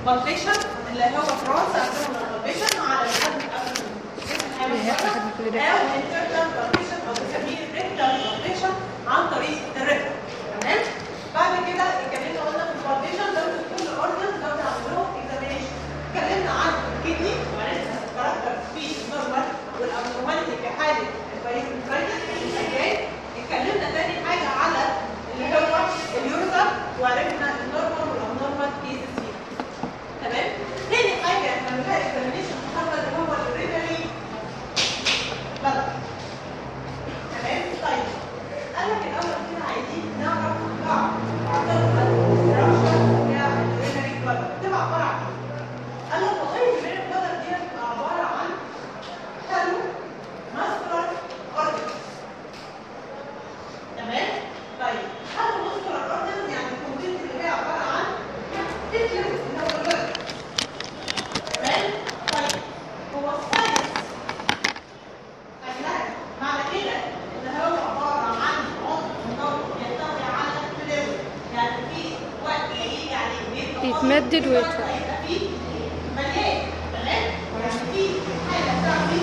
بالبيشن اللي هو ترانس ابدومينال بالبيشن على القلب او انترنال بالبيشن او بنسميه ريكتال بالبيشن عن طريق الريكتال. تمام؟ بعد كده اتكلمنا قلنا في البالبيشن دوله كل اورجنز دوله عملوهم اكزامينيشن. اتكلمنا عن الكدني وعرفنا الكاركتر في النورمال والابنورماليتي في حاله البايوكرايتس الجاي. اتكلمنا تاني حاجه على اللي هو اليوريثر وعرفنا النورمال والابنورمال كيسز فيه. تمام؟ تاني حاجه عملناها اكزامينيشن النهارده اللي هو الرينري بلد. تمام؟ طيب قال لك الاول كده عايزين نعرف بعض الاستراكشر بتاع الرينري بلد بتبقى عباره عن ايه؟ قال لك والله الرينري بلد دي بتبقى عباره عن هالو ماسكولار اورجنز. تمام؟ طيب هالو ماسكولار اورجنز يعني الكونتنت اللي هي عباره عن تكلم اللي هو البلد. تمام؟ طيب هو الساينس معنى كده ان هو عباره عن عنصر مكون يحتوي على فلويد، يعني في وقت هيجي عليه بيتمدد ويطلع هيبقى فيه مليان. تمام؟ يعني في حاجه بتعمل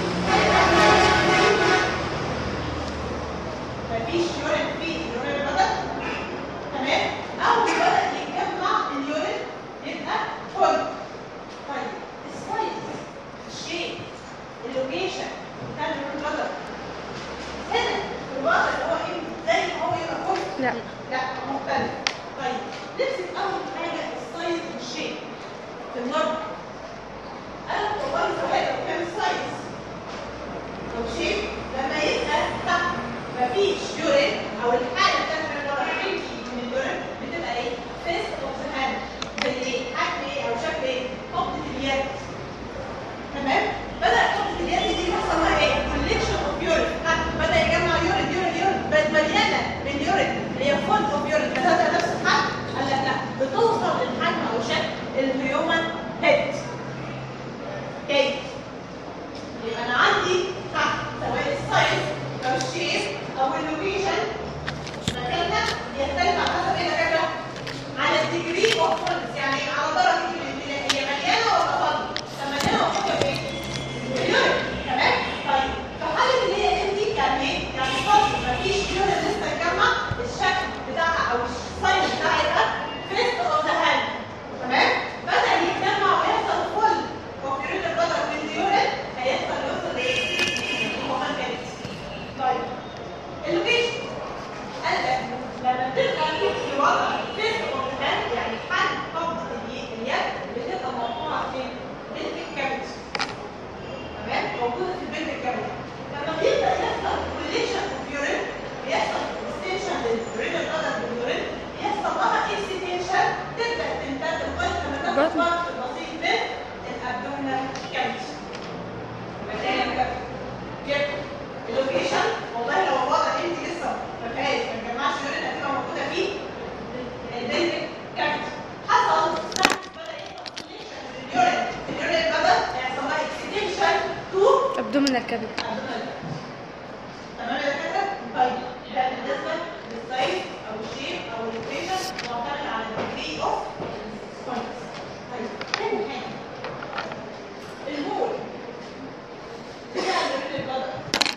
مفيش يورين فيه اليورين بدأ. تمام؟ او بدأ يتجمع اليورين يبقى فل. طيب السايز الشيء اللوكيشن بتاع اليورين بدأ هنا في الوضع اللي هو ايه زي ما هو يبقى فل؟ لا لا مختلف. طيب نمسك اول حاجه السايز والشيء في النظر. انا والله سؤال لو كان سايز او شيء لما يبقى تحت مفيش يورين او الحاله بتاعت النظر هتمشي من اليورين بتبقى ايه؟ فيست اوف ذا هاند. زي ايه؟ حجم ايه او شكل ايه؟ قبضه اليد. تمام؟ بدأ قبضه اليد دي يحصل لها ايه؟ كوليكشن اوف يورين. بدأ يجمع يورين يورين يورين بقت مليانه من يورين اللي هي فول اوف يورين بتاعتها نفس الحجم. قال لك لا بتوصل للحجم او شكل الهيومن هيد. اوكي؟ يبقى انا عندي تحت سواء السايز او الشيب او اللوكيشن مكانها يختلف على حسب ايه مكانها؟ على الديجري اوف فولنس، يعني على درجه الامتلاء هي مليانه ولا فاضيه؟ طب مليانه وفاضيه بايه؟ باليورين. تمام؟ طيب في حاله اللي هي امتي يعني ايه؟ يعني فاضيه مفيش يورين لسه اتجمع الشكل بتاعها او السايز بتاعها يبقى فيست اوف ذا هاند. تمام؟ بدأ يتجمع ويحصل فل اوف يورين البدر من اليورين هيحصل يوصل لايه؟ للهيومن هيد. طيب اللوكيشن قال لك لما بتبقى في وضع فيست اوف ذا هاند يعني حد قبضه اليد بتبقى مرفوعه فين؟ بين الكابيتال. تمام؟ موجوده في البين الكابيتال. لما بيبدا يحصل كوليكشن اوف يورين بيحصل اكستنشن للرينال بلادر باليورين يحصل لها اكستنشن تبدا تمتد لغايه لما تاخد وقت بسيط من الابدومينال كابيتال. يبقى كده اللوكيشن والله لو الوضع انت لسه ما فيهاش ما تجمعش يورين هتبقى موجوده فيه البين كابيتال. حصل بدا يحصل كوليكشن لليورين اليورين بلادر هيحصل لها اكستنشن تو ابدومينال كابيتال. تمام يا دكاتره؟ طيب ده بالنسبه للسايز او الشيب او اللوكيشن معتمد على الديجري اوف فولنس. طيب تاني حاجه المول بتاع اليورين بلادر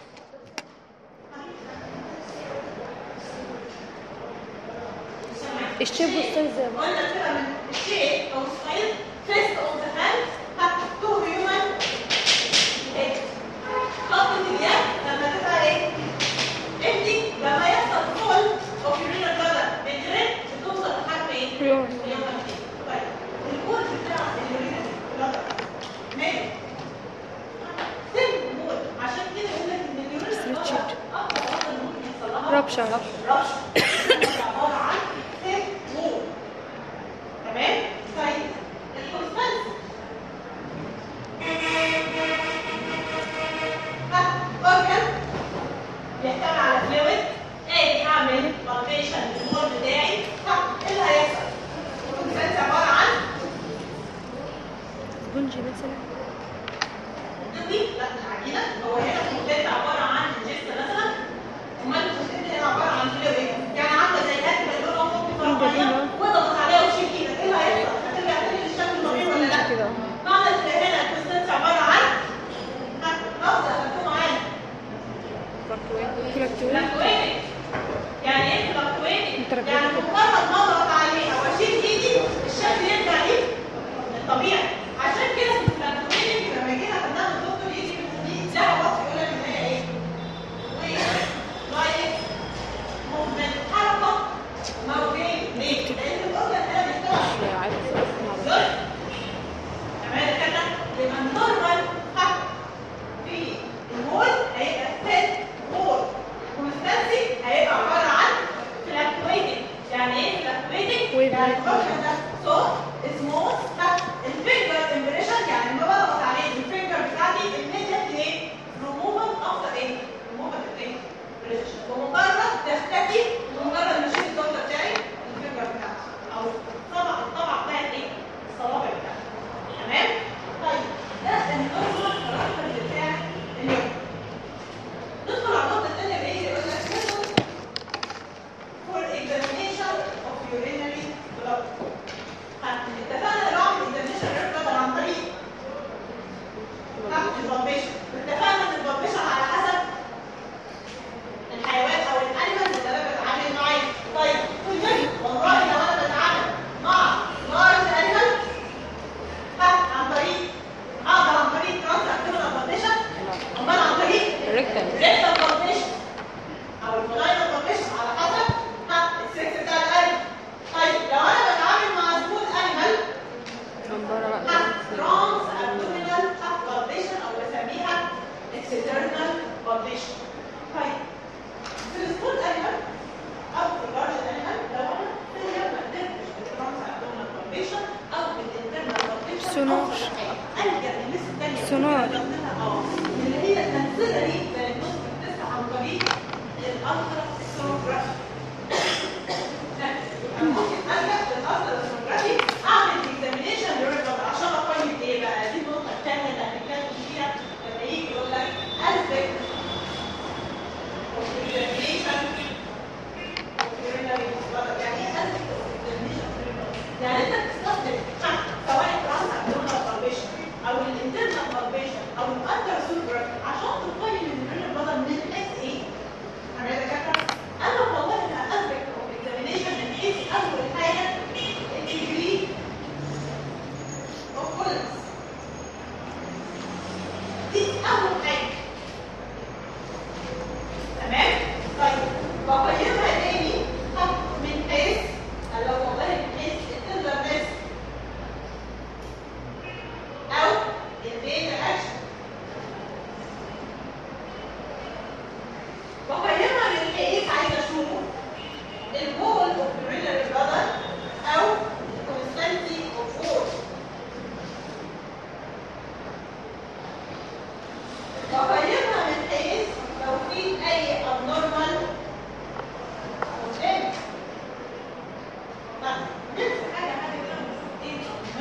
الشيب والسايز زي بعض. قلنا كده من الشيب او السايز فيست اوف ذا هاند تو هيومن هيد. خطة اليد لما تبقى ايه؟ امتي؟ لما يحصل فول اوف يورين بلادر باليورين بتوصل لحجم ايه؟ هيومن هيد. طيب الكود بتاع اليورين بلادر ماله؟ سن مول عشان كده يقول لك ان اليورين بلادر اكتر وقت ممكن يحصل لها ربشة عباره عن سن مول. تمام؟ طيب الكونستانس اورجن بيحتوي على فلويد اجي اعمل بالبيشن للمول بتاعي. ايه اللي هيحصل؟ الكونستانس عباره عن سبونجي مثلا. دي لا العجينه هو هنا الكونستانس عباره عن جبس مثلا. امال الكونستانس هنا عباره عن فلويد vibrating يعني الفانكشن ده so smooth الفينجر impression يعني لما بضغط عليه الفينجر بتاعتي immediately removal after ايه؟ removal ايه؟ بمجرد تختفي بمجرد ما اشيل الدكتور بتاعي الفينجر بتاعتي او الطبع بتاعت ايه؟ الصوابع بتاعتي تمام؟ طيب ده النورمال كاركتر بتاع اليوم. ندخل على النقطة الثانية اللي هي يقول لك for examination of urinary blood. اتفقنا ان بعمل examination urinary blood عن طريق البلبيشن. اتفقنا ان البلبيشن على حسب الحيوان او الانيمال اللي انا بتعامل معاه. طيب والله لو انا بتعامل مع لارج انيمال عن طريق عن طريق ترانس ابدومينال بلبيشن امال عن طريق ريكتال بلبيشن او الفلاينال بلبيشن على حسب السكس بتاع الانيمال. طيب لو انا بتعامل مع سمول انيمال ترانس ابدومينال بلبيشن او بسميها اكسترنال بلبيشن. طيب في السمول انيمال او في اللارج انيمال لو انا ما قدرتش بالترانس ابدومينال بلبيشن او بالانترنال بلبيشن سونار الجا للناس الثانيه سونار اللي هي الكونسيدري دايجنوستيك تيست عن طريق الالترا سونوجرافي. ممكن ارجع للالترا سونوجرافي اعمل اكزامينيشن للريكورد عشان اقيم ايه بقى. دي النقطه الثانيه اللي هنتكلم فيها لما يجي يقول لك اسبكت اوف اكزامينيشن يعني ايه اسبكت اوف اكزامينيشن؟ يعني انت بتستخدم سواء ترانس ابدومينال بلبيشن او الانترنال بلبيشن او الالترا سونوجرافي عشان تقيم اليورين بلد من حيث ايه؟ انا دكاتره انا والله انا اسبكت اوف اكزامينيشن من حيث اول حاجه الديجري اوف كولنس. دي اول حاجه تمام. طيب بقيمها تاني من حيث لو والله من حيث التندرنس او البين اكشن. بقيمها من حيث عايزه اشوف الجول اوف urinary bladder او constancy of force. بقيمها من حيث لو في اي abnormal قدام. نمسك حاجه كده ونشوف ايه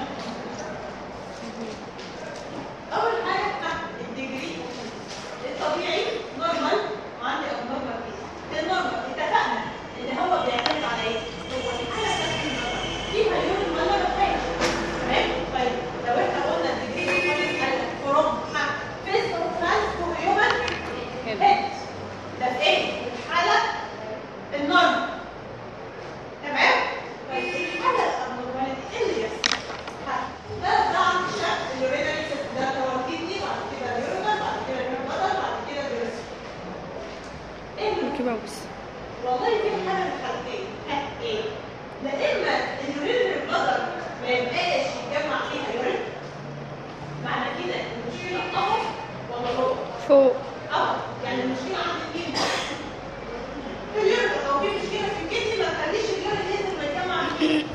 اول حاجه الديجري الطبيعي نورمال وعندي ابنورمال فيه. النورمال اتفقنا ان هو بيعتمد على ايه؟ هو الحاله بتاعت النورمال فيها يورين ولا ما فيهاش؟ تمام. طيب لو احنا قلنا الديجري بيتكلم فروم فيس اوف ترانس تو هيومن هيد ده في ايه؟ الحاله النورمال تمام. طيب الحاله الابنورماليتي اللي بيحصل ده عن شكل اليورينري سيستم ده تواركيدي بعد كده اليورينال بعد كده اليورين بلد بعد كده اليوريثم. ايه ميكي ماوس والله في حاجه من الحالتين ايه؟ لا اما اليورينري بلد ما يبقاش يتجمع فيها يورين معنى كده المشكله قمر ولا فوق؟ فوق قمر يعني المشكله عندي فين؟ في اليورين او في مشكله في الكدني ما تخليش اليورين ينزل ويتجمع فيه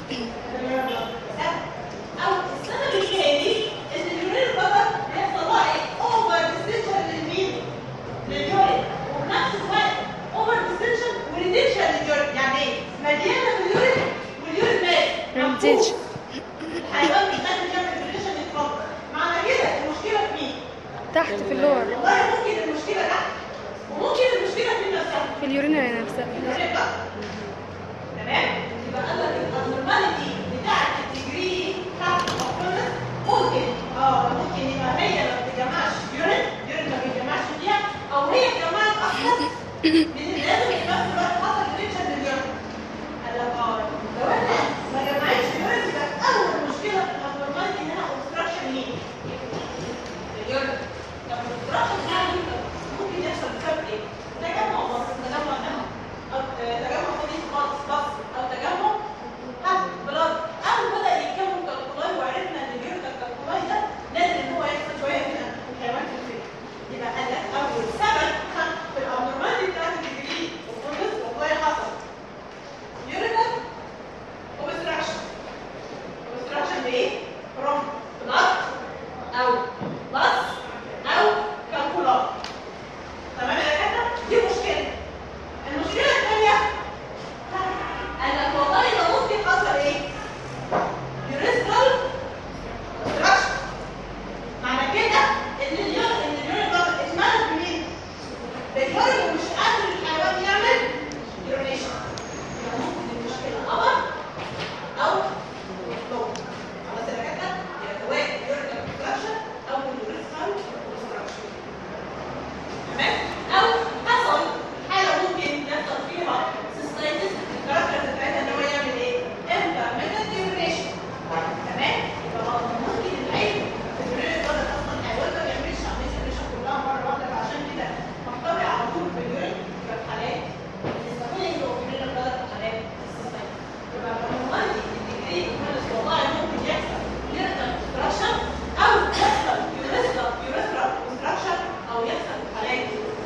او السبب الثاني ان اليورين بلد بيحصل لها ايه؟ اوفر ديستنشن للمين؟ لليورين وفي نفس الوقت اوفر ديستنشن وريتنشن لليورين. يعني ايه؟ مليانه في اليورين واليورين مات ريتنشن الحيوان مش قادر يعمل ريتنشن يتفضل. معنى كده المشكله في مين؟ تحت في اللور والله ممكن المشكله تحت وممكن المشكله في نفسها في اليورينري نفسها. اليورين بقى تمام. يبقى قال لك الابنورماليتي بتاعت الديجري تحت الكولنس ممكن يبقى هي ما بتجمعش يورين ما بيتجمعش فيها او هي اتجمعت اكتر من اللازم في نفس الوقت حصل ريتنشن لليورين. قال لك لو احنا ما جمعتش يورين يبقى اول مشكله في الابنورماليتي انها اوبستراكشن مين؟ اليورين. طب دي خالص والله ممكن يحصل يحصل كونستراكشن او يحصل يوريثرال كونستراكشن او يحصل خلايا.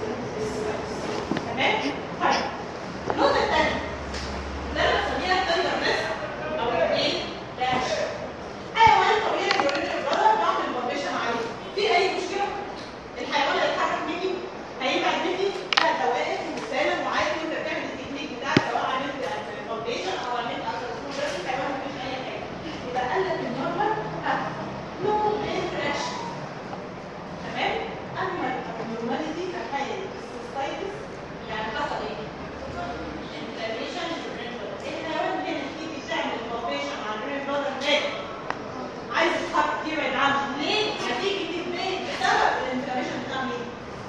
تمام؟ طيب النقطة الثانية اللي انا بسميها التندر نس او الايه؟ داش. حيوان طبيعي يوريثرال بلادر بعمل بابيشن عليه. في اي مشكلة؟ الحيوان اللي يتحرك مني هيبعد مني لا ده واقف وسالم وعادي وانت بتعمل التكنيك بتاعك سواء عملت فاونديشن او عملت التراسفورم بس الحيوان مفيش اي حاجه. يبقى قال لك النورمال نو انتراكشن. تمام؟ اما النورماليتي كحاله السيستايتس يعني حصل ايه؟ انفلاميشن الحيوان هنا تيجي تعمل فاونديشن على الريد بلادر تاني عايز يتحرك يبعد عنه ليه؟ هتيجي تبين بسبب الانفلاميشن بتاع مين؟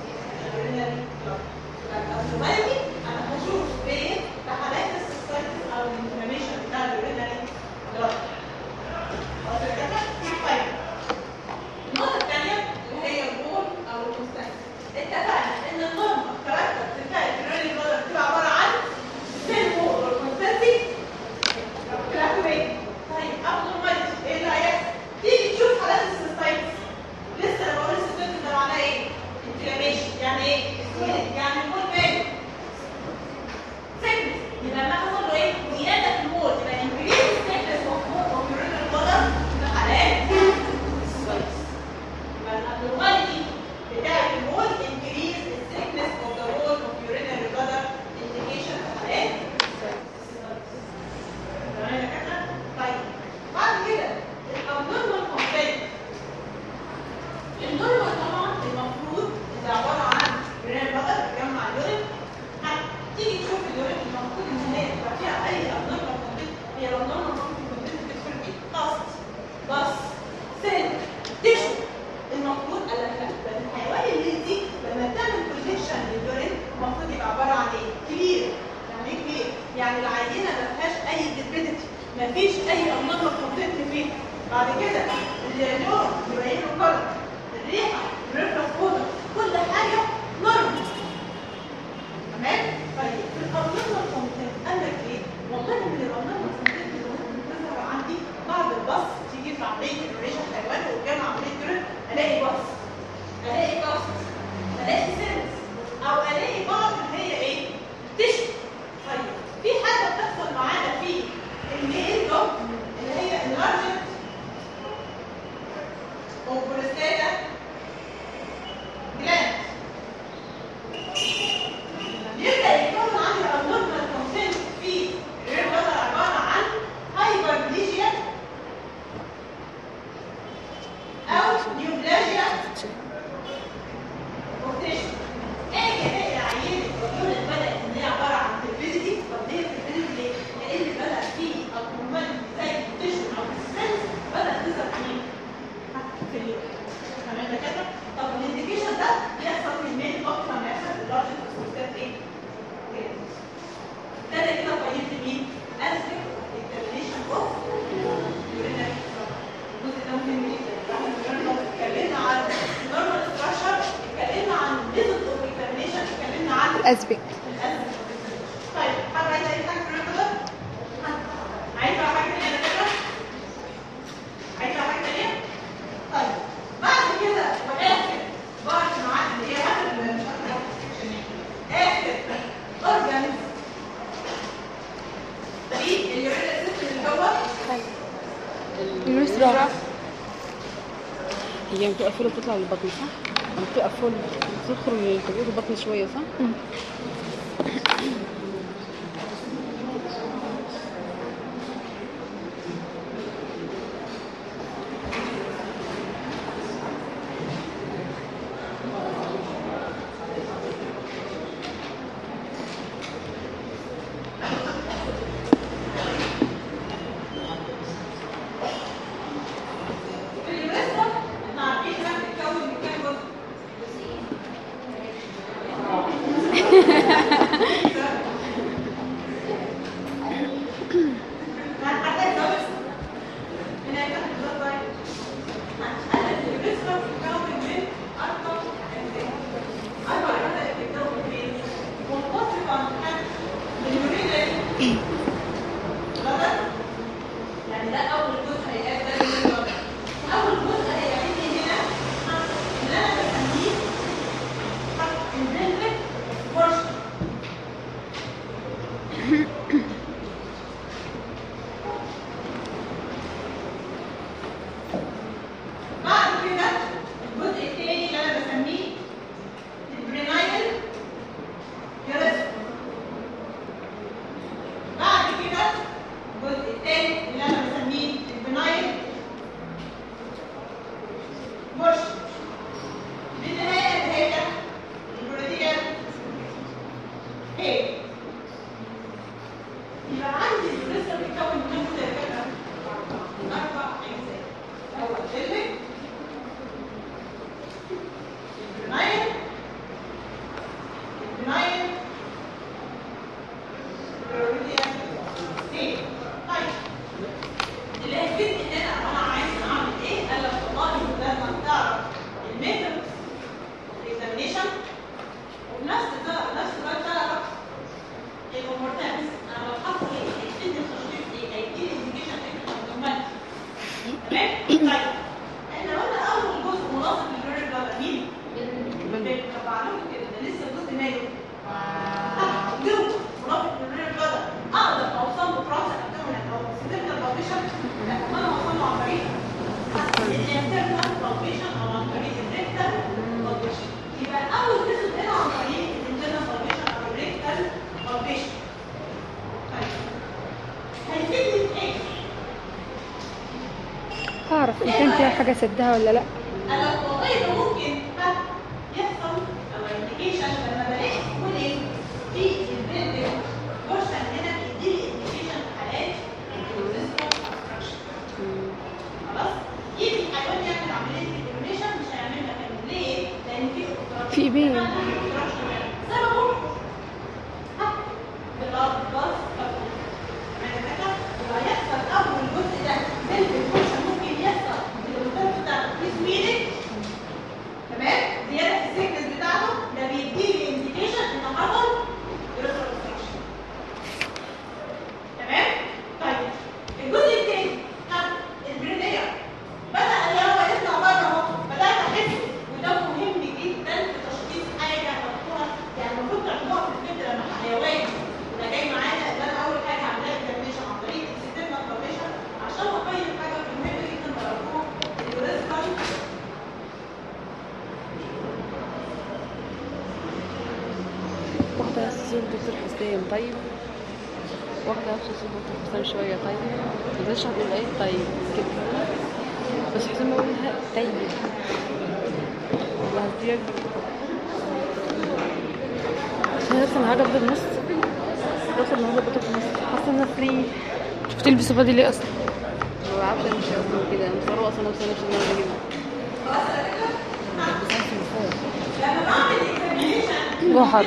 النورماليتي انا هشوف فين في حالات السيستايتس او الانفلاميشن بتاع اليورينري بلاد. طيب النقطه الثانيه اللي هي البول او الكونستانت. اتفقنا ان النورمال كاركتر بتاع اليورينري بلاد بتبقى عباره عن سيل بول والكونستانتي كلاكوين. طيب ابنورماليتي ايه اللي هيحصل؟ تيجي تشوف حالات السيستايتس لسه انا بقول السيستايتس ده معناه ايه؟ انفلاميشن يعني ايه؟ يعني المول ماله؟ سيكنس. يبقى لما حصل له ايه؟ زياده في المول يبقى انكريز السيكنس اوف يورينال بلادر في حالات السيستايتس. يبقى الابنورماليتي بتاعت المول انكريز السيكنس اوف ذا وول اوف يورينال بلادر انديكيشن في حالات السيستايتس. تمام يا كده؟ طيب بعد كده الابنورمال كومبليت. النورمال طبعا المفروض ده عباره عن يورينال بلادر بتجمع اليورين. هتيجي تشوف اليورين المفروض ان هي تبقى فيها اي ابنورمال كومبليت. هي الابنورمال كومبليت بتدخل فيه بس سيل تيشو. المفروض الحيوان اللي دي لما تعمل كوليكشن لليورين المفروض يبقى عباره عن ايه؟ كبير. يعني ايه كبير؟ يعني العينه ما فيهاش اي ديبيديتي، ما فيش اي ابنورمال كومبليت فيه. بعد كده اللون يبين له كلر، الريحه، الريفرنس بودر، كل حاجه نورمال. تمام؟ طيب في الابنورمال كومبليت قال لك ايه؟ والله من الابنورمال كومبليت اللي ممكن تظهر عندي بعد البص تيجي في عمليه الريشه الحيوان وقدام عمليه الريش الاقي بص، الاقي كاست، الاقي سيلز، او الاقي بعض اللي هي ايه؟ تشو. طيب في حاجه بتحصل معانا في الميل دوت اللي هي اللارجت اوبروستاتا جلاند. يبدا يكون عندي ابنورمال كونسنت في الريد بلادر عباره عن هايبربليجيا او نيوبلاجيا روتيشن. اجي الاقي عينه اليورين بدات ان هي عباره عن تربيزيتي. طب ليه تربيزيتي ليه؟ لان بدا فيه ابنورمال زي الروتيشن او السيلز بدات تظهر فيه في اليورين. تمام كده؟ طب الانديكيشن ده بيحصل في الميل اكتر ما يحصل في اللارج بروستات ايه؟ ابتدى كده قيمت مين؟ اسبكت اكزامينيشن اوف يورينري. الجزء ده مهم جدا. احنا اتكلمنا عن نورمال ستراكشر، اتكلمنا عن ميثود اوف اكزامينيشن، اتكلمنا عن الاسبكت. طيب حد عايز اي حاجه في الريكورد؟ عايز حاجه ثانيه كده؟ عايز حاجه ثانيه؟ طيب بعد كده واخر بارت معانا اللي هي اخر اورجانيزم في اليورينال سيستم اللي هو اليوريثرا. هي بتبقى فول وبتطلع للبطن صح؟ لما بتبقى فول بتدخل لتجويد البطن شويه صح؟ اعرف ان كان فيها حاجه سدها ولا لا. انا والله ده ممكن يحصل او انديكيشن لما بلاقي سكولينج في البيلدنج بورشن هنا بيديني انديكيشن في حالات خلاص. يجي الحيوان يعمل عمليه الديفورميشن مش هيعملها كامل. ليه؟ لان في بين سببه بالارض هيحصل اول جزء ده من البورشن ممكن يحصل بالوزن بتاع السويلنج. تمام؟ زياده في السيكنس بتاعته ده بيديني انديكيشن ان حصل ريستراكشن. تمام؟ طيب الجزء الثاني البرينير بدا الهواء يطلع بره اهو، بدات احس وده مهم جدا في تشخيص حاجه مفتوحه. يعني المفروض تعملوها في الفيديو لما حيوان ده جاي معانا ان انا اول حاجه هعملها اكزامينشن عن طريق السيستم انفورميشن عشان اقيم حاجه مهمه جدا تعرفوها اليوريثرال. واخدة سيزون دكتور حسام طيب، واخدة سيزون دكتور حسام شوية طيب، مزيش هتقول ايه طيب كده بس حسام اقولها طيب والله هديك عشان لسه النهارده بدأ بنص لسه النهارده بدأ بنص حاسة انها فري. شفت البسوا فاضي ليه اصلا؟ ما بعرفش انا مش اصلا كده مصوره اصلا نفسي ان انا بجيبها بس عارفة المفروض لما بعمل اكزامينشن جحر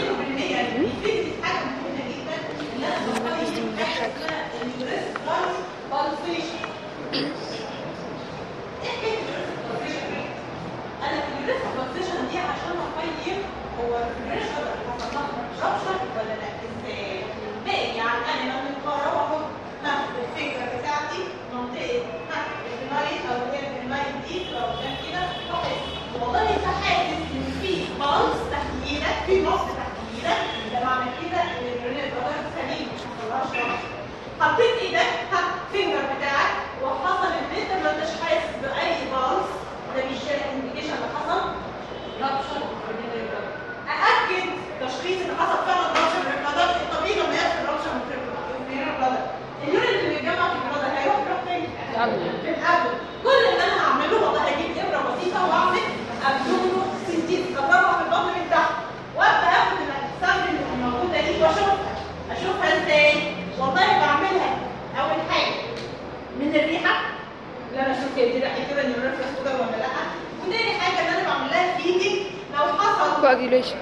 دي عشان اقيم هو البريشر اللي حصل لها رابشر ولا لا. ازاي؟ باقي يعني انا لو مقرره اهو الفكره بتاعتي منطقه اللاين او اللاين دي لو كان كده بحس والله انت حاسس ان في بالز تحت ايدك، في نص تحت ايدك، ده معنى كده ان البرينير برادر سليم ما حصلهاش رابشر. حطيت ايدك فينجر بتاعك وحصل ان انت ما انتش حاسس باي بالز، ده بيشير انديكيشن اللي حصل رابشر برينير برادر. أأكد تشخيص إن حصل فعلا رابشر بالبلادر. الطبيعي لما يحصل رابشر بالبلادر اليورين اللي بيتجمع في البلادر هيروح فين؟ في الأبل. كل اللي أنا هعمله والله هجيب إبرة بسيطة وأعمل أبدومينو سنتيز أضربها في البطن من تحت وأبدأ آخد الأجسام اللي موجودة دي وأشوفها. أشوفها إزاي؟ والله بعملها أول حاجة من الريحة اللي أنا أشوف هي دي ريحة كده اليوريثرا سودا ولا لأ. وتاني حاجة إن أنا بعمل لها فيدنج لو حصل كواجيوليشن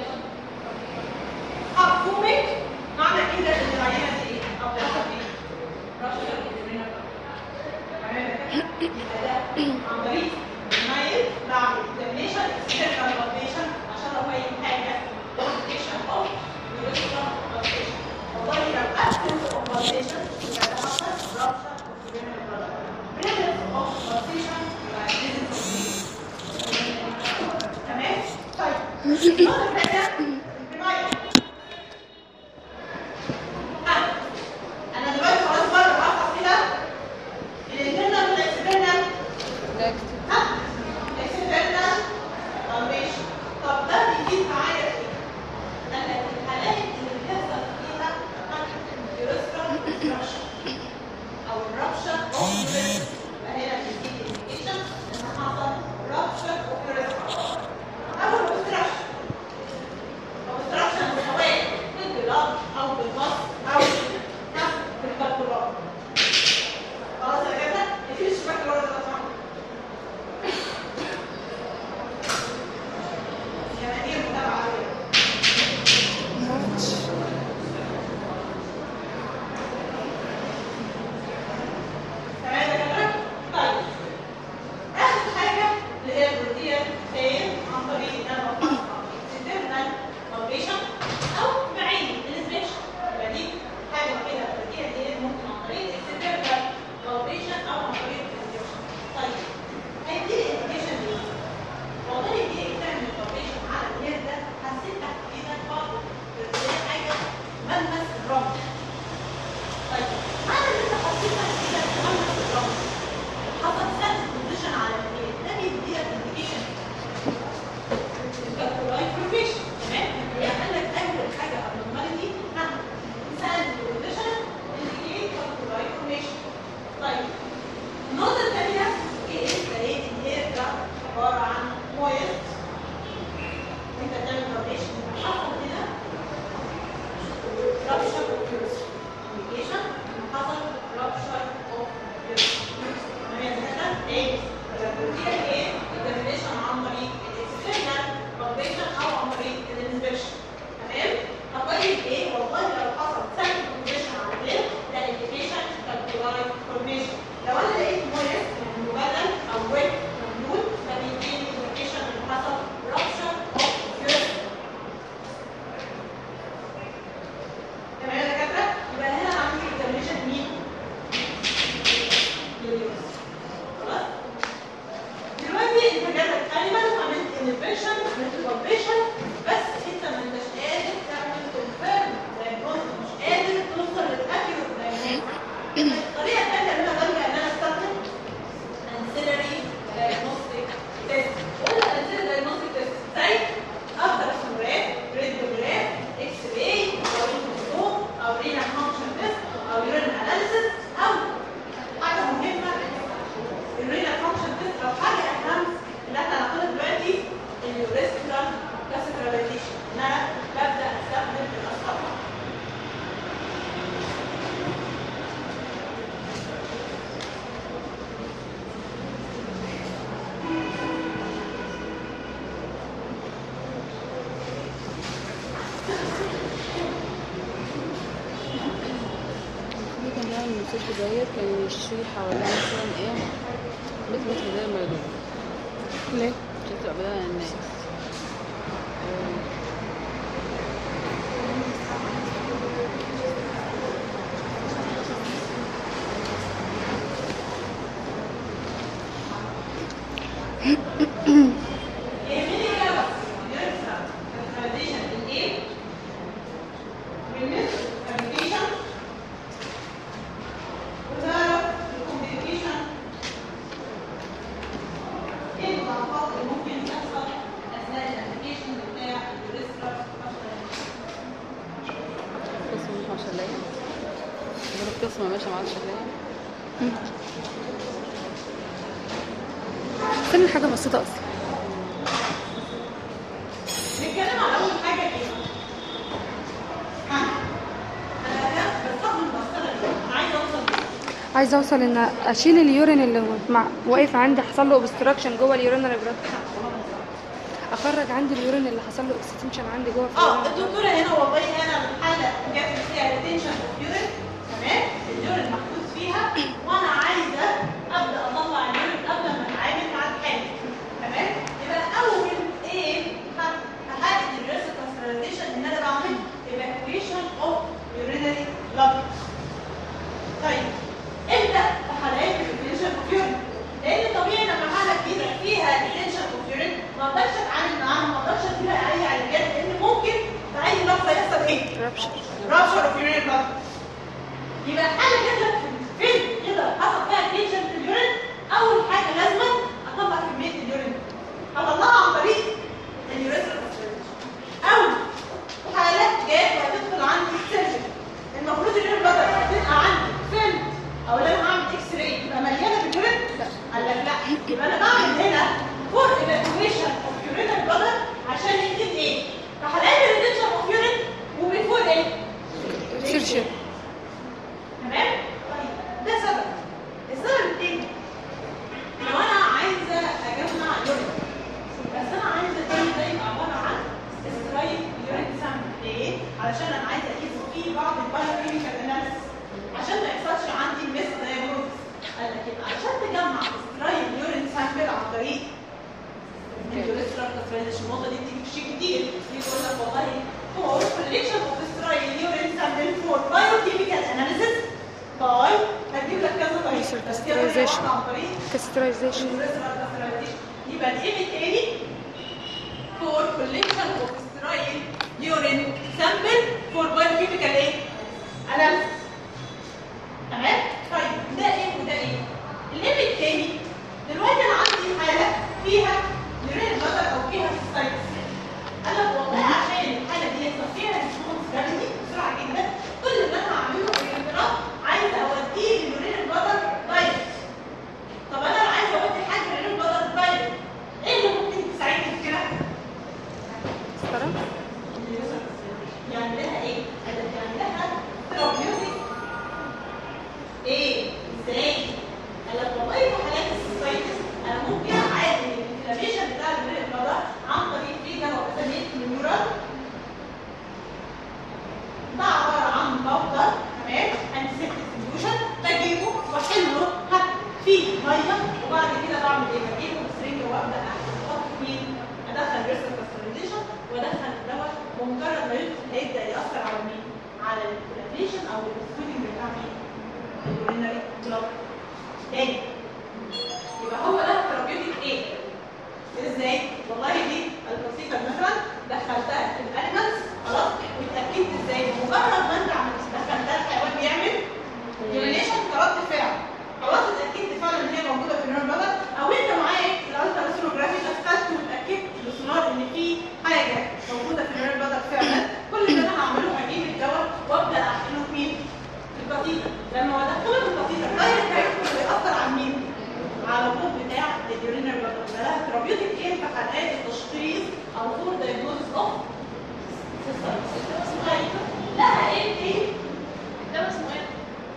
حكومك معنى كده ان العينه دي ايه او بتحصل ايه رشح الادرينال عن طريق المايل بعمل اكزامينشن اكسترنال بالبيشن عشان اقيم حاجه كونديشن اوف يوريثرال بالبيشن. والله لو ابسنس اوف بالبيشن يبقى ده حصل رشح الادرينال برادر. بريزنس اوف بالبيشن يبقى بريزنس اوف تمام. طيب النقطه الثانيه المايل. انا دلوقتي خلاص بره بفحص كده الانترنال والاكسترنال اكسترنال بالبيشن. طب ده بيجيب معايا ايه؟ قال لك الحالات اللي بيحصل فيها يوريثرال ديستراكشن او الرابشر اوف يوريثرا. فهنا بيجيب انديكيشن ان حصل رابشر اوف يوريثرا او ديستراكشن. ديت كان يشيل حواليها مثلا ايه 100 متر زي ما يدور ليه؟ عشان تبقى بداية الناس. قسم مش مع شلاية القسم ماشية مع الشلاية. استنى حاجة بسيطة أصلا. نتكلم على اول حاجه ايه؟ انا بستخدم المسطره دي، انا عايزه اوصل عايزة أوصل إن أشيل اليورين اللي واقف عندي حصل له اوبستراكشن جوه اليورينري بلاد، أخرج عندي اليورين اللي حصل له اكستنشن عندي جوه في الدكتوره هنا والله انا الحاله جات فيها ريتنشن اوف يورين، تمام؟ اليورين محطوط فيها وانا عايزه ابدا اطلع اليورين قبل ما اتعامل مع الحاله، تمام؟ يبقى اول ايه هحدد الريسك كونسنتريشن ان انا بعمل evacuation of urinary blood. طيب امتى في حالات الريتنشن اوف يورين؟ لان طبيعي لما حاله جديده فيها ريتنشن اوف يورين ما اقدرش اتعامل معاها، ما اقدرش اديها اي علاجات لان ممكن في اي لحظه يحصل ايه؟ رابشر اوف يورين بلاد. يبقى حاله كده فين كده حصل فيها ريتنشن في اليورين، اول حاجه لازم اطلع كميه اليورين، هطلعها عن طريق اليوريثرال كونسنتريشن. او حالات جات وهتدخل عندي سيرجن، المفروض اليورين بلاد هتبقى عندي فين او لازم اعمل اكس راي تبقى مليانه باليورين؟ قال لك لا، يبقى انا بعمل هنا فور ايفاكويشن اوف يورينال بلادر عشان يكتب ايه؟ في حالات الريتنشن اوف يورين وبيفور ايه؟ سيرشن. تمام؟ طيب ده سبب. السبب الثاني لو انا عايزه اجمع يورين بس انا عايزه اليورين ده يبقى عباره عن سترايك يورين سامبل، ليه؟ علشان انا عايزه اقيس فيه بعض البايوكيميكال اناليسيس عشان ما يحصلش عندي ميس دايجنوز. قال لك يبقى عشان تجمع سترايك يورين سامبل عن طريق اليوريثرال كونسنتريشن، النقطه دي بتيجي في شيء كتير، يقول لك والله for collection of sterile urine sample for biochemical analysis by هتجيب لك كذا طريقه بس كده عن طريق كاسترايزيشن. يبقى الايه التاني for collection of sterile urine sample for biochemical ايه؟ analysis. تمام؟ طيب ده ايه وده ايه؟ الليميت التاني دلوقتي انا عندي حاله فيها يورين بلادر او فيها سايتس. قال لك والله عشان الحاله دي يحصل فيها ريسبونسبيلتي بسرعه جدا، كل اللي انا هعمله في الانفراد عايز اوديه لليورين بلادر دايركت. طب انا عايز اودي حاجه لليورين بلادر دايركت، ايه اللي ممكن تساعدني في كده؟ يعني لها ايه؟ يعني لها ثيرابيوتيك ايه؟ ازاي؟ قال لك والله في حالات السايتس انا ممكن اعالج الانفلاميشن بتاع اليورين بلادر عن طريق في دواء بسميه نيورال. ده عباره عن باودر، تمام؟ انتيسيبتيك سوليوشن، بجيبه واحله في ميه وبعد كده بعمل ايه؟ بجيبه بسرنجه وابدا احط فيه ادخل ريسك كاسترايزيشن وادخل الدواء، ومجرد ما يدخل هيبدا ياثر على مين؟ على الانفلاميشن او السويلنج بتاع مين؟ اليورينري بلاد. تاني يبقى هو ده ثيرابيوتيك ايه؟ ازاي؟ والله دي البسيطه مثلا دخلتها في الانيمالز خلاص واتاكدت ازاي؟ مجرد ما انت دخلتها الحيوان بيعمل يورينيشن كرد فعل، خلاص اتاكدت فعلا ان هي موجوده في النيورون بلد، او انت معاك الالتراسونوجرافي دخلت واتاكدت بالسونار ان في حاجه موجوده في النيورون بلد فعلا. كل اللي انا هعمله هجيب الدواء وابدا احقنه فين؟ في القطيطه. لما ادخله في القطيطه دايركت هيدخل ويأثر على مين؟ على الطب بتاع اليورينري بلاد. ده ثيرابيوتيك ايه في حالات التشخيص او فور دايجنوستس اوف لها ايه ايه؟ ده اسمه ايه؟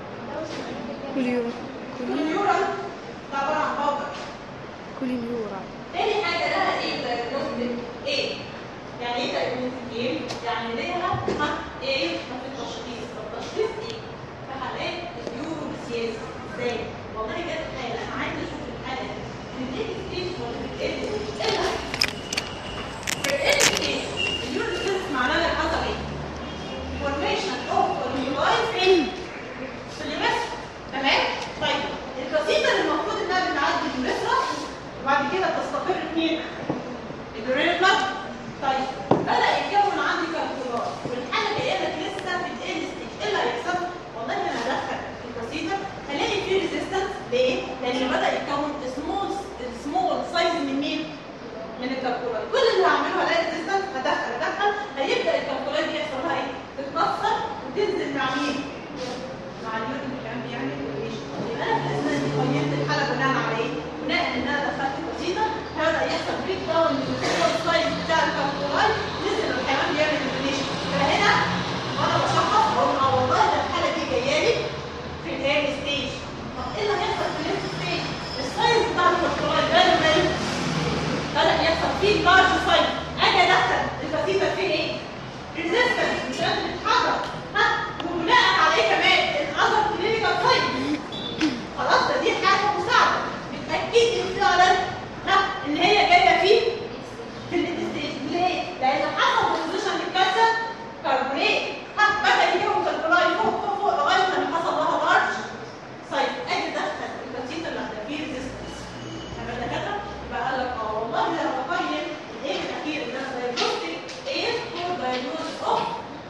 كوليورال. ده عباره عن باودر. كوليورال. تاني حاجه لها ايه دايجنوستيك ايه؟ يعني ايه دايجنوستيك ايه؟ يعني ليها ايه في التشخيص. طب التشخيص ايه؟ في حالات اليوروليسياز. ازاي؟ والله جت حاله انا عايزه اشوف الحاله دي في الايه ستيج ولا في الايه ستيج؟ ايه اللي هيحصل؟ في الايه ستيج اليورين ستيج معناها اللي حصل ايه؟ فورميشن اوف كوليولاي فين؟ في اليوريثرا. تمام؟ طيب القصيده اللي المفروض انها بتعدي اليوريثرا وبعد كده تستقر فين؟ اليورين بلاد. طيب بدأ يتكون عندي كالكولاي والحالة جاية لك لسه في الايه ستيج، ايه اللي هيحصل؟ والله انا هدخل القصيدة هلاقي فيه ريزيستنس. ليه؟ لأن بدأ يتكون سمول سايز من مين؟ من الكالكولاي. كل اللي هعمله هلاقي ريزيستنس، هدخل هيبدأ الكالكولاي دي يحصل لها ايه؟ تتكسر وتنزل مع مين؟ مع اليورين اللي كان بيعمل كوليشن. يبقى انا في الاثناء دي قيمت الحالة بناء على ايه؟ بناء ان انا دخلت القصيدة هبدأ يحصل بريك داون للسمول سايز بتاع الكالكولاي، نزل الحيوان بيعمل كوليشن. فهنا وانا بشخص بقول اه والله ده الحالة دي جاية لي في الاير ستيج. طب ايه اللي هيحصل في الاير ستيج؟ السايز بتاع الكالكولاي بدأ يحصل فيه لارج سايز. اجي ادخل القصيدة فيه ايه؟ ريزيستنس مش قادر تتحرك. وبناء عليه كمان الاذر كلينيكال سايد. خلاص ده دي حاجه مساعده بتاكد لي فعلا ان هي جايه فيه في الستيج. ليه؟ لان حصل بوزيشن للكالسيوم كربونات بدا يجيبهم كالكولاي فوق لغايه ما حصل لها لارج سايد. اجي ادخل القصيده اللي فيه ريزيستنس. انا الدكاتره يبقى قال لك اه والله ده انا بقيم الايه الاخير اللي انا دايجنوستيك ايه فور دايجنوز اوف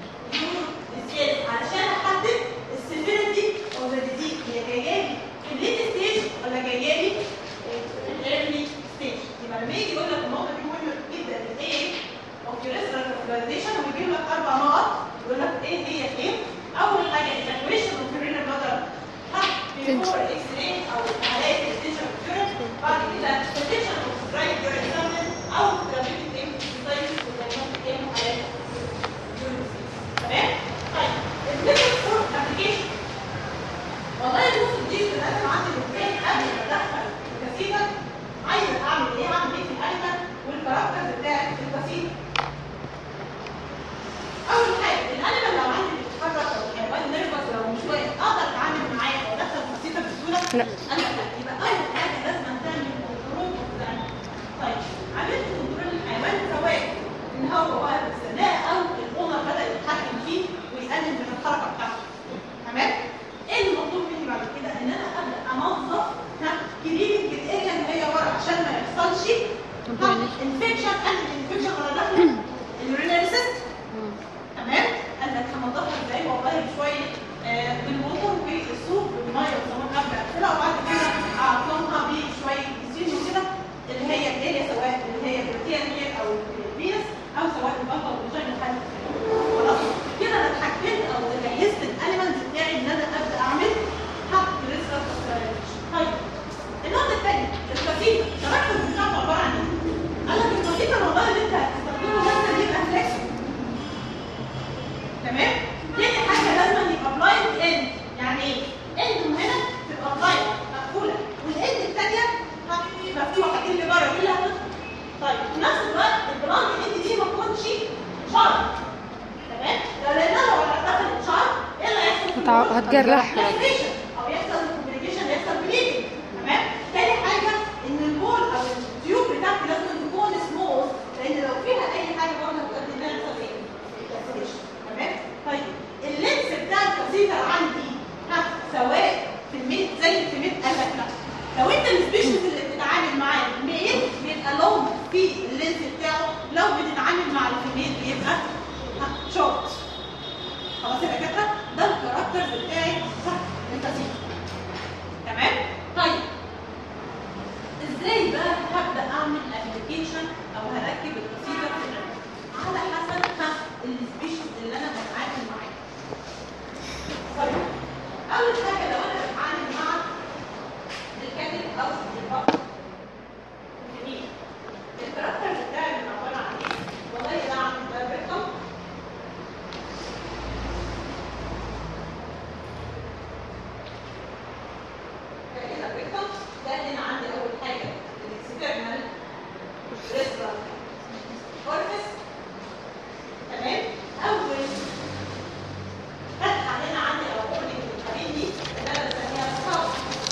علشان احدد السيفيريتي اوف ذا ديزيز. هي جايه لي في الليت ستيج ولا جايه لي في الايرلي ستيج. يبقى لما يجي يقول لك النقطه دي مهمه جدا الايه اوف يوريثرال كالكولايزيشن ويجيب لك 4 نقط يقول لك ايه هي ايه؟ اول حاجه ايفالويشن اوف يورينال بلادر بيفور اكس راي او حالات اكستنشن اوف يورين. بعد كده ستيشن اوف رايت يورين سامبل او ثيرابيوتيك اكسرسايز ودايجنوستيك ايه حالات يورين. تمام؟ طيب الفكره فور ابلكيشن والله النص دي لازم عندي الاثنين قبل ما ادخل القصيده. عايزه اعمل ايه؟ اعمل ايه في الانيمال والكاركتر بتاع القصيده. اول حاجه الانيمال لو عندي بيتحرك او الحيوان نيرفس لو مش واقف اقدر اتعامل معاه وادخل القصيده بسهوله؟ لا. انا لا. يبقى اول حاجه لازم تعمل كنترول اوف ذا انيمال. طيب عملت كنترول للحيوان سواء ان هو واقف بالسناء او الاونر بدا يتحكم فيه ويقلل من الحركه بتاعته. تمام؟ ايه المطلوب مني بعد كده؟ ان انا ابدا انظف كليننج الاريا اللي هي ورا عشان ما يحصلش انفكشن. الانفكشن وانا داخله اليورينري سيستم. تمام؟ قال لك هنضفها ازاي؟ والله بشويه بالوتر والسوب والميه والصابون ابدا اغسلها وبعد كده اعقمها بشويه جسيم وكده اللي هي الاريا سواء اللي هي البروتين هير او الفينس او سواء البطل والفاجين لحد خلاص كده انا اتحكمت او جهزت الاليمنتس بتاعي ان انا ابدا اعمل حق ريسيرش سترايتش. طيب النقطه الثانيه القصيده التركز بتاعته عباره عن ايه؟ قال لك القصيده والله اللي انت هتستخدمه لازم يبقى فليكسبل. تمام؟ تاني حاجه لازم يبقى بلايند اند. يعني ايه؟ اند هنا تبقى بلايند مقفوله والاند الثانيه مفتوحه دي اللي بره دي اللي هتدخل. طيب في نفس الوقت البلايند اند دي ما تكونش شارب. تمام؟ لانها لو دخلت شارب ايه اللي هيحصل؟ هتجرح او يحصل كومبليكيشن يحصل بليدنج. تمام؟ تاني حاجه ان البول او التيوب بتاعتي لازم تكون سموث لان لو فيها اي حاجه برضه هتؤدي انها يحصل ايه؟ تمام؟ طيب اللينس بتاع القصيده عندي سواء في الميت زي في ميت قال لك لا. لو انت السبيشيز اللي بتتعامل معاه ميل بيبقى لونج في اللينس بتاعه، لو بتتعامل مع الفيميل بيبقى شورت. خلاص يا دكاتره؟ ده الكاركتر بتاعي القصيده. تمام؟ طيب ازاي بقى هبدا اعمل ابلكيشن او هركب القصيده في الانيمال؟ على حسب السبيشيز اللي انا بتعامل معاه. طيب اول حاجه لو انا بتعامل مع الكاتب او البقر جميل الكاركتر بتاعي من عباره عن ايه؟ والله ده عامل ده بيركم كده بيركم. ده هنا عندي اول حاجه الاكسترنال ريسترال اورفيس. تمام؟ اول فتحه هنا عندي او اورنج الحبيب دي اللي انا بسميها سكاوت.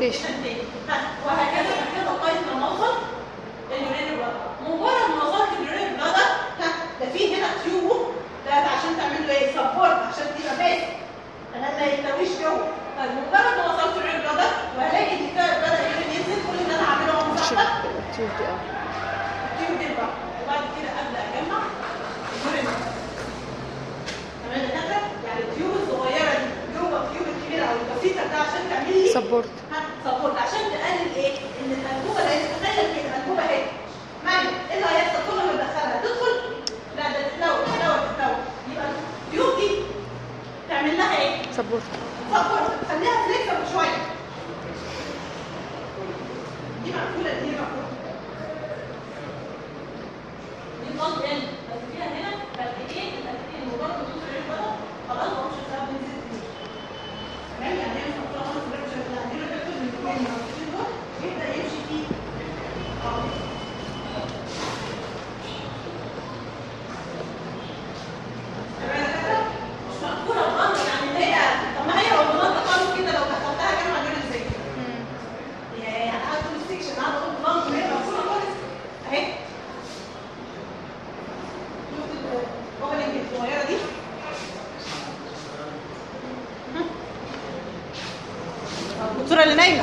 كومبليكيشن تاني. وهكذا لغايه ما اوصل لليورين بلادر. مجرد ما وصلت لليورين بلادر ده في هنا تيوب ده عشان تعمل له ايه؟ سبورت عشان تبقى ماسك انا ما يتلويش جوه. طيب مجرد ما وصلت لليورين بلادر وهلاقي ان بدا اليورين ينزل، كل اللي انا هعمله هو مسحب التيوب دي التيوب دي بقى، وبعد كده ابدا اجمع اليورين. تمام يا دكاتره؟ يعني التيوب الصغيره دي جوه التيوب الكبيره او البسيطه ده عشان تعمل لي سبورت. سبورت عشان تقلل ايه؟ ان الانبوبه، لان تخيل كده الانبوبه اهي مالي ايه اللي هيحصل كل ما تدخلها تدخل؟ لا ده تتلوث. يبقى التيوب دي تعمل لها ايه؟ سبورت. سبورت، تخليها فليكسبل شويه. دي مقفوله دي مقفوله. دي نقط ان بس فيها هنا فتحتين، مجرد ما توصل للبطن خلاص ما مش هتسبب نزيد كتير. تمام؟ يعني هي مش مقفوله خالص بالريبشن، لا دي الريبشن من كل الموجودين دول يبدا يمشي فيه. مش مقفوله بغلط، يعني هي طب ما هي لو بغلط خالص كده لو دخلتها جامعه غير ازاي؟ يعني هتقول سكشن هقعد اقول بغلط وهي مقفوله خالص اهي. الاوبننج الصغيره دي الدكتوره اللي نايمه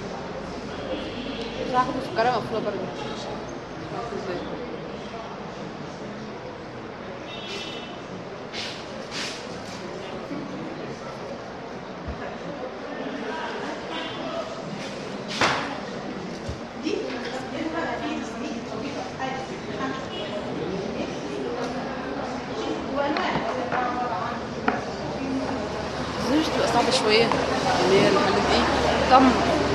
بصراحه كنت مفكرها مقفوله برضه. مش عارفه ازاي. دي بنستخدمها في تصنيع الطبيعه وانواع بس مش تبقى صعبه شويه اللي هي الحاجات دي. طم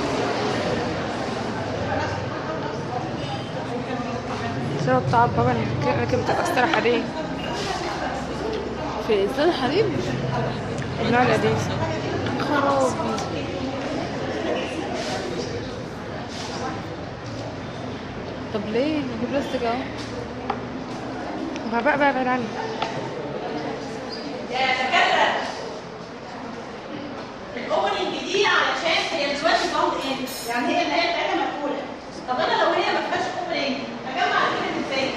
السبب بتاع بابا انك بتبقى استراحة دي في انسان حبيب النوع القديم. خرابي. طب ليه؟ ما في بلاستيك اهو. بقى بعد عني. يا دكاتره الاوبننج دي علشان هي دلوقتي باوند ان، يعني هي النهايه بتاعتها مقفوله. طب انا لو هي ما فيهاش اوبننج هجمع الكلمه ازاي؟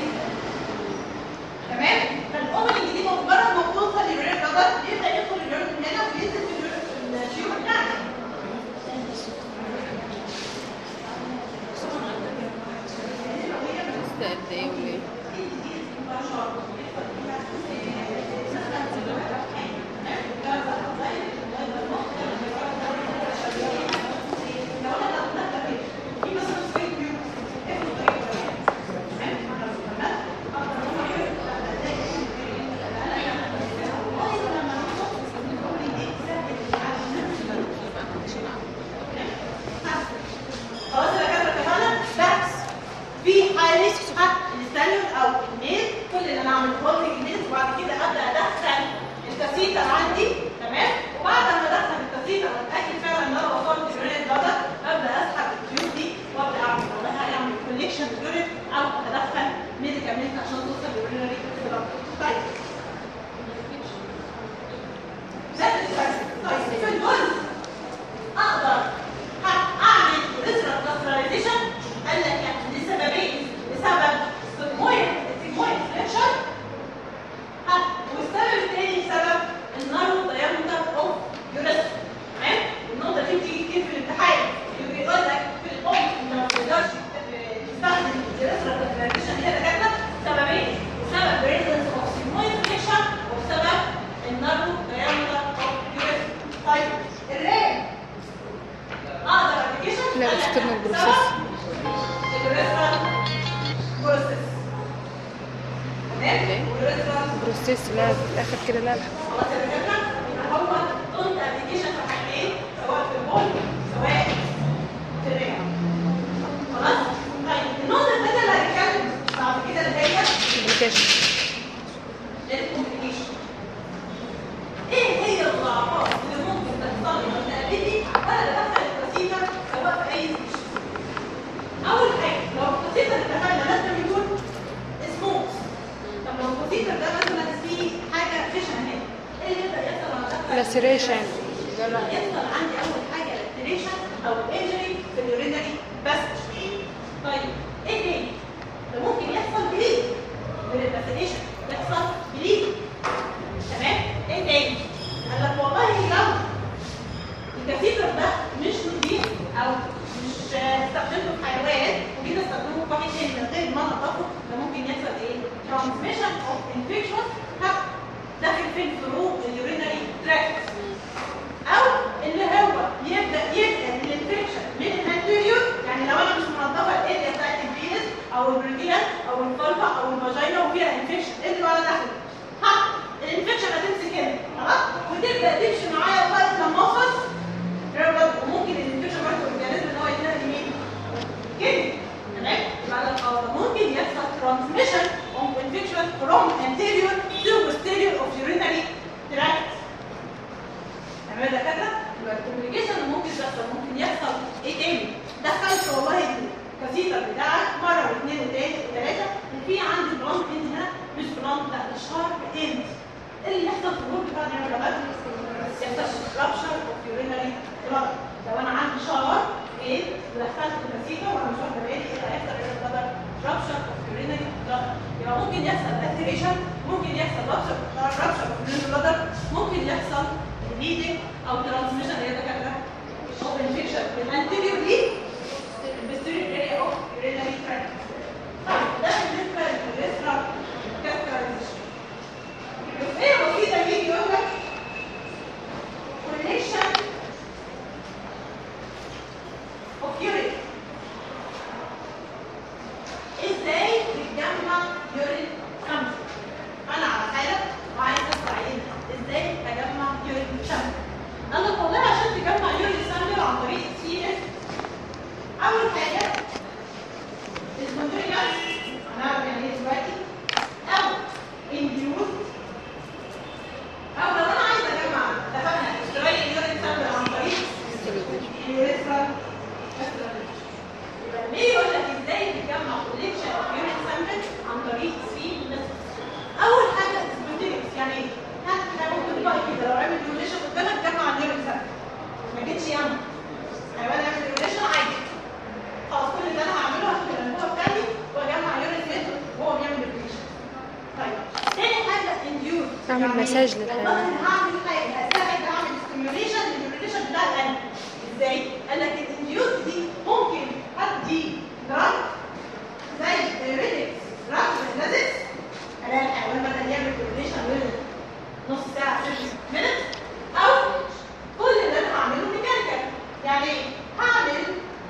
تمام؟ فالاوبننج دي مجرد ما بتوصل لليورين بلادر بيبدا يدخل اليورين من هنا وينزل في التيوب بتاعتي. لسه قد ايه وليه؟ خلاص يا دكاتره اتفقنا؟ بس في حاله الستانيوس او الميل، كل اللي انا عملته هولدنج الميل وبعد كده ابدا ادخل الكاسيتر عندي. تمام؟ وبعد ما ادخل الكاسيتر واتاكد فعلا ان انا وصلت لليورين بلادر ابدا اسحب التيوب دي وابدا اعمل والله اعمل كوليكشن لليورين او ادخل ميديكامنت عشان توصل لليورينري بلادر. طيب طيب في الجزء اقدر اعمل ريزرال كاسترايزيشن. قال لك يعني لسببين، لسبب سيجمويد فليكشن والسبب الثاني سبب النارو دايمتر اوف يوريثرا. تمام؟ النقطه دي بتيجي كتير في الامتحان، بيقول لك في الام انت ما تقدرش تستخدم الريزرال كاسترايزيشن. هي دكاتره سببين، سبب ريزرال اوف سيجمويد فليكشن وسبب النارو دايمتر اوف يوريثرا. طيب الرام اقدر ابلكيشن لا external process. الريفرال بروسيس. تمام؟ والريفرال بروسيس لا في الاخر كده لا خلاص يا دكاتره يبقى هو ضمن ابلكيشن في حاجتين، سواء في البول سواء في الرئه. خلاص؟ طيب النقطه الثانيه اللي هنتكلم بعد كده اللي هي ابلكيشن. الكومبليكيشن. ايه هي الضعفات اللي ممكن تحصل لي من قلبي وانا بدخل الكاسيتر سواء في اي سبيشيز؟ اول حاجه لو الكاسيتر اتفقنا لازم يكون سموث. طب لو الكاسيتر ده مثلا فيه حاجه فيشن هنا، ايه اللي يبدا يحصل لما ادخل لاسيريشن. يحصل عندي اول حاجه لاتريشن او انجري transmission of infectious داخل فين ثرو اليورينري تراكت، او اللي هو يبدا ينقل الانفكشن من الانتيريور، يعني لو انا مش منظفه الاريا بتاعت الفينس او البريكيان او الفالفا او الفاجينا وفيها انفكشن، ايه اللي بقى داخل؟ الانفكشن هتمسك هنا خلاص وتبدا تمشي معايا لغايه لما اوصل للبلد، وممكن الانفكشن برضه الاورجانيزم ان هو يتنقل يمين كده تمام. يبقى ممكن يحصل transmission of infection from anterior to posterior of urinary tract. تمام يا دكاتره؟ يبقى الكوميونيكيشن ممكن تحصل، ممكن يحصل ايه تاني؟ دخلت والله الكاسيتر بتاعك مره واثنين وثلاثه وفي عندي بلانت اند هنا، مش بلانت لا ده شارب اند. ايه اللي يحصل في الجروب بتاع العمليات؟ يحصل رابشر اوف يورينري تراكت. لو انا عندي شاور ايه ودخلت الكاسيتر وانا مش واخده بالي ايه اللي هيحصل؟ يحصل رابشر اوف يورينري تراكت. يبقى ممكن يحصل لاتريشن، ممكن يحصل رابشر اوف يورينري، ممكن يحصل bleeding او transmission اللي هي دكاتره of infection من anteriorly posterior area of urinary tract. طيب ده بالنسبه للريسترال كاتيجورايزيشن. ايه بسيطه يجي يقول لك collection of urine. ازاي بتجمع urine sample؟ انا على حاله وعايز اسمع عينها، ازاي اجمع urine sample؟ قال لك والله عشان تجمع urine sample عن طريق السي اس، اول حاجه الماتيريال هنعرف يعني ايه دلوقتي، او induced، او لو انا عايز اجمع اتفقنا اشتراك urine sample عن طريق اليوريثرال كاسترايزيشن. يبقى ليه يقول لك ازاي تجمع collection of urine sample عن طريق سي اس؟ اول حاجه سبوتينكس، يعني ايه؟ احنا ممكن بقى كده لو عمل ريوليشن قدامك جمع اليورين سامبل ما جيتش ياما، حيوان يعمل ريوليشن عادي خلاص، كل اللي انا هعمله هدخل الانبوبه بتاعتي واجمع يورين سامبل وهو بيعمل ريوليشن. طيب تاني حاجه انديوز، اعمل مساج للحيوان. والله انا هعمل حاجه هساعد اعمل ستيميوليشن للريوليشن بتاع الانبوبه. ازاي؟ قال لك الانديوز دي ممكن ادي دراج زي ريدكس دراج لازكس، الاقي الحيوان بدل يعمل ريوليشن نص ساعة 6 minutes، أو كل اللي أنا هعمله ميكانيكال. يعني إيه؟ هعمل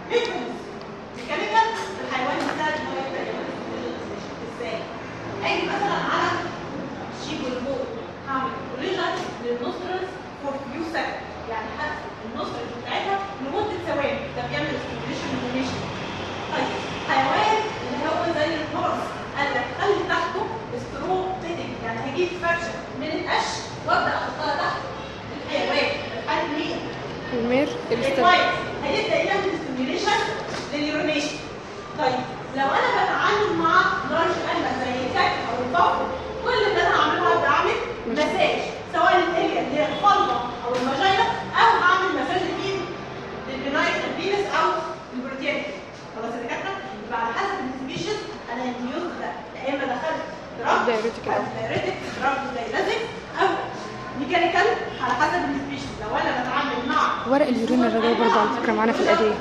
ميكانيكال الحيوان يساعد إن هو يبدأ يعمل إزاي؟ أجي مثلا على الشيب والبول هعمل كوليجن للنوسترز فور فيو سكند، يعني هقفل النوسترز بتاعتها لمدة ثواني، ده بيعمل ستيميوليشن للنيشن. طيب حيوان اللي هو زي الهورس قال لك خلي تحته سترو بيدنج، يعني هجيب فرشه من القش وابدا احطها تحت الحيوان لحد مين؟ المير كويس، هيبدا يعمل ستيميوليشن لليورينيشن. طيب لو انا بتعامل مع لارج انيمال زي الكات او البقر، كل اللي انا هعمله هبدا اعمل مساج سواء للاريا اللي هي الفالفا او الماجينا، او هعمل مساج لمين؟ للبنايت الفينس او البروتين. خلاص يا دكاتره؟ يبقى على حسب السبيشيز انا النيوز ده يا اما دخلت دايريتك دراج زي لازم او ميكانيكال على حسب السبيشيز. لو انا بتعامل مع ورق اليورين الرجاوي برضه على فكره معانا في الادويه.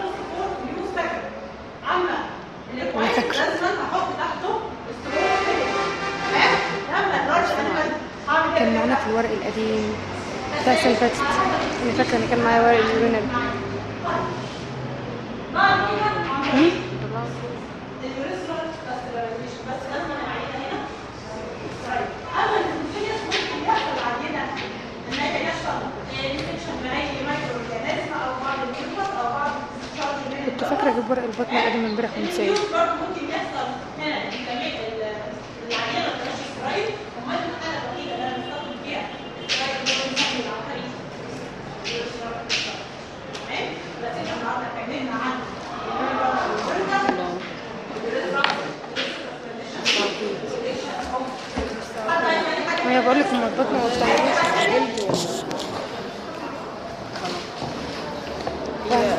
عامه لازم احط تحته تمام. لما لارج انيمال هعمل كان معانا في الورق القديم بتاع السنه اللي فاتت، انا فاكره ان كان معايا ورق اليورين بعد كده اليوريثرال كاسترايزيشن، بس لازم نعيدها هنا. طيب اما الانفكشن ممكن يحصل عندنا ان هي يحصل انفكشن من اي مايكرو اورجانيزم او بعض الميكروبات او بعض الشارج من كنت فاكره اجيب ورق البطن القديم امبارح ونسيت. برضه ممكن يحصل هنا العينه ما بتبقاش سترايد، امال الحاله الوحيده اللي انا بستخدم فيها سترايد اللي هو بنسميه عن طريق تمام. بس احنا النهارده اتكلمنا عن ما هي بقول لك البطن ما بتعملش